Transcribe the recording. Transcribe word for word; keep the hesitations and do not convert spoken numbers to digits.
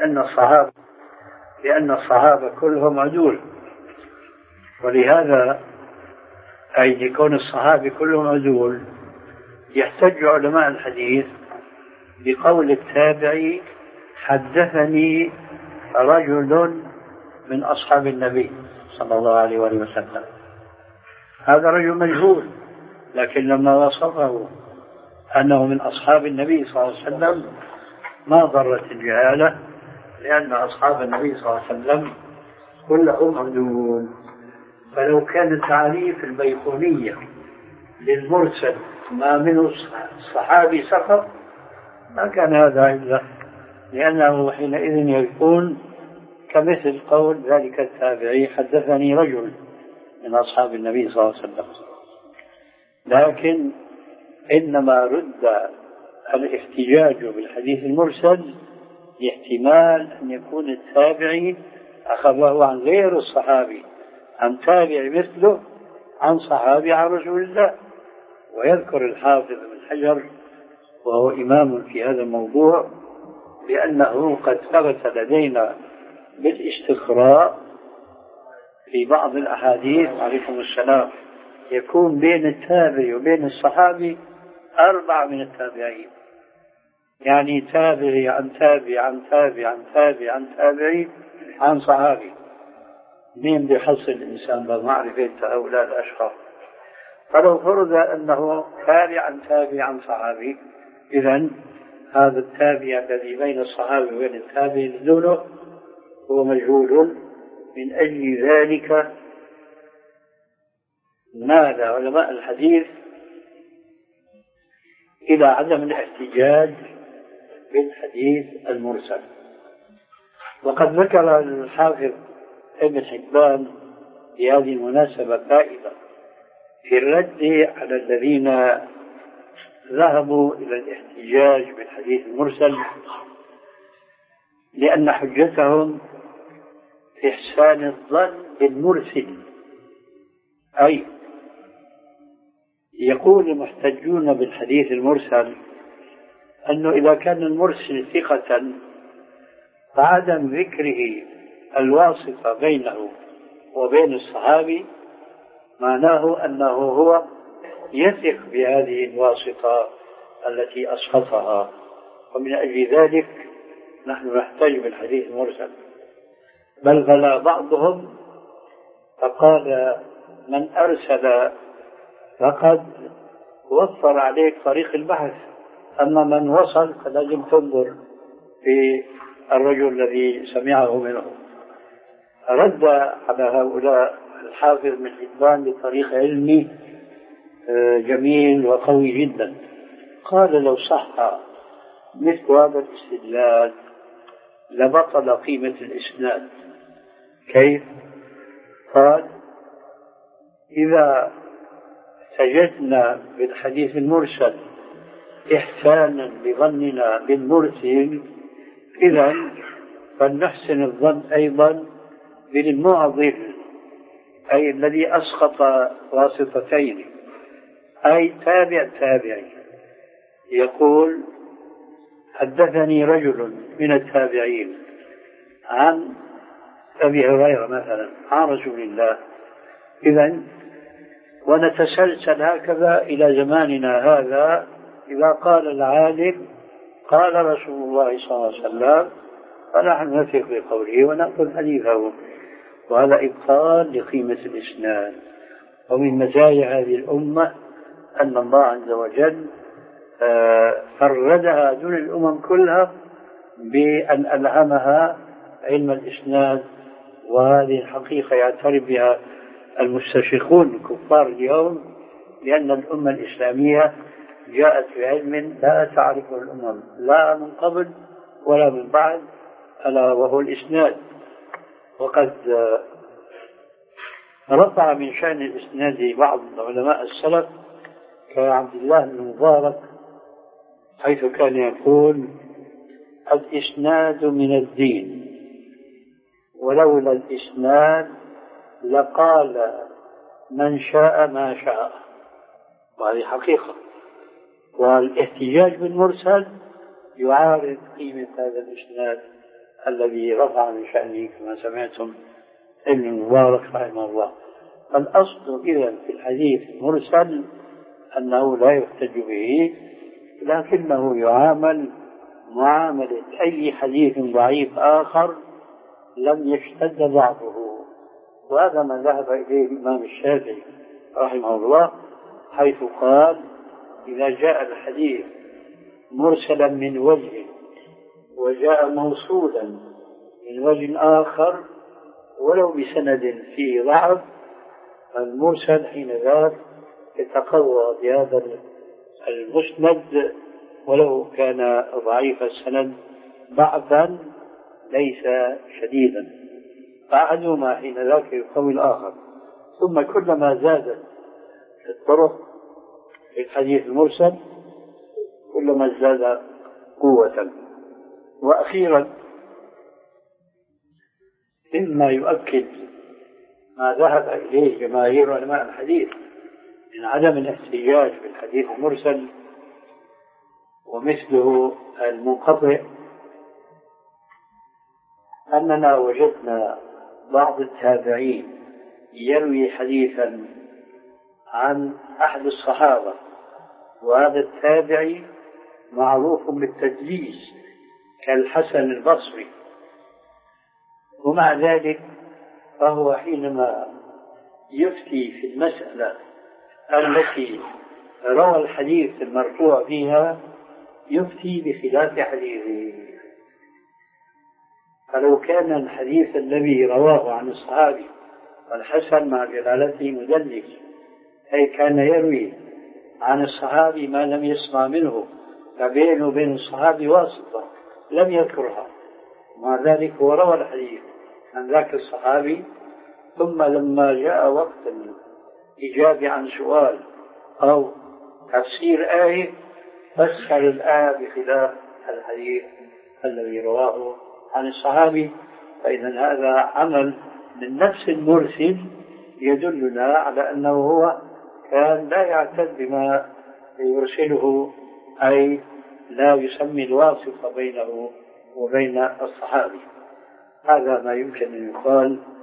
أن الصحابة لأن الصحابة كلهم عدول، ولهذا أي يكون الصحابة كلهم عدول يحتج علماء الحديث بقول التابعي حدثني رجل من أصحاب النبي صلى الله عليه وسلم. هذا رجل مجهول، لكن لما وصفه أنه من أصحاب النبي صلى الله عليه وسلم ما ضرت الجهالة، لأن أصحاب النبي صلى الله عليه وسلم كلهم عدول. فلو كان تعريف البيقونية للمرسل ما منه الصحابي سقط ما كان هذا إلا، لأنه حينئذ يكون كمثل قول ذلك التابعي حدثني رجل من أصحاب النبي صلى الله عليه وسلم. لكن إنما رد الاحتجاج بالحديث المرسل لاحتمال أن يكون التابعي أخذه عن غير الصحابي، عن تابع مثله، عن صحابي، عن رسول الله. ويذكر الحافظ بن حجر وهو إمام في هذا الموضوع بأنه قد ثبت لدينا بالاستقراء في بعض الأحاديث عليكم السلام يكون بين التابع وبين الصحابي أربعة من التابعين، يعني تابعي عن تابع عن تابع عن تابع عن تابعي عن صحابي. مين بيحصل الإنسان بمعرفة هؤلاء الأشخاص؟ فلو فرض أنه تابع عن تابع عن صحابي، إذن هذا التابع الذي بين الصحابي وبين التابع دونه هو مجهول. من أجل ذلك مال علماء الحديث إلى عدم الاحتجاج بالحديث المرسل. وقد ذكر الحافظ ابن حبان في هذه المناسبة فائدة في الرد على الذين ذهبوا إلى الاحتجاج بالحديث المرسل، لأن حجتهم في إحسان الظن بالمرسل. أي يقول المحتجون بالحديث المرسل أنه إذا كان المرسل ثقة فعدم ذكره الواسطة بينه وبين الصحابي معناه أنه هو يثق بهذه الواسطة التي أسقطها. ومن أجل ذلك نحن نحتاج بالحديث المرسل. بل غلا بعضهم فقال من أرسل فقد وفر عليك طريق البحث، أما من وصل فلازم تنظر في الرجل الذي سمعه منه. رد على هؤلاء الحافظ بن حبان بطريق علمي جميل وقوي جدا. قال لو صح مثل هذا الاستدلال لبطل قيمة الإسناد. كيف؟ قال إذا سجدنا بالحديث المرسل إحسانا بظننا بالمرسل إذن فلنحسن الظن أيضا بالمعضل، أي الذي أسقط واسطتين، أي تابع تابعي. يقول حدثني رجل من التابعين عن أبي هريرة مثلا عن رسول الله، إذن ونتسلسل هكذا إلى زماننا هذا. إذا قال العالم قال رسول الله صلى الله عليه وسلم فنحن نثق بقوله ونأخذ حديثه، وهذا إبطال لقيمة الإسناد. ومن مزايا هذه الأمة أن الله عز وجل فردها دون الأمم كلها بأن ألهمها علم الإسناد، وهذه الحقيقة يعترف بها المستشرقون الكفار اليوم، لأن الأمة الإسلامية جاءت بعلم لا تعرفه الأمم لا من قبل ولا من بعد، ألا وهو الإسناد. وقد رفع من شأن الإسناد بعض علماء السلف كعبد الله بن مبارك، حيث كان يقول الإسناد من الدين، ولولا الإسناد لقال من شاء ما شاء. وهذه حقيقة. والاحتجاج بالمرسل يعارض قيمة هذا الإسناد الذي رفع من شأنه كما سمعتم ابن المبارك رحمه الله. فالأصل إذا في الحديث المرسل أنه لا يحتج به، لكنه يعامل معاملة أي حديث ضعيف آخر لم يشتد ضعفه. وهذا ما ذهب إليه الإمام الشافعي رحمه الله، حيث قال إذا جاء الحديث مرسلا من وجه وجاء موصولا من وجه آخر ولو بسند فيه ضعف، المرسل حين ذاك يتقوى بهذا المسند ولو كان ضعيف السند ضعفا ليس شديدا، فأحدهما حين ذاك يقوي الآخر. ثم كلما زادت الطرق في الحديث المرسل كلما ازداد قوة. وأخيرا مما يؤكد ما ذهب إليه جماهير علماء الحديث من عدم الاحتجاج بالحديث المرسل ومثله المنقطع، أننا وجدنا بعض التابعين يروي حديثا عن أحد الصحابة، وهذا التابعي معروف بالتدليس كالحسن البصري، ومع ذلك فهو حينما يفتي في المسألة التي روى الحديث المرفوع فيها يفتي بخلاف حديثه. فلو كان الحديث الذي رواه عن الصحابي والحسن مع جلالته مدلس، أي كان يروي عن الصحابي ما لم يسمع منه، فبينه وبين الصحابي واسطة لم يذكرها، ومع ذلك هو روى الحديث عن ذاك الصحابي، ثم لما جاء وقت الإجابة عن سؤال أو تفسير آية فسر الآية بخلاف الحديث الذي رواه عن الصحابي. فإذا هذا عمل من نفس المرسل يدلنا على أنه هو كان لا يعتد بما يرسله، أي لا يسمي الواسطة بينه وبين الصحابي. هذا ما يمكن أن يقال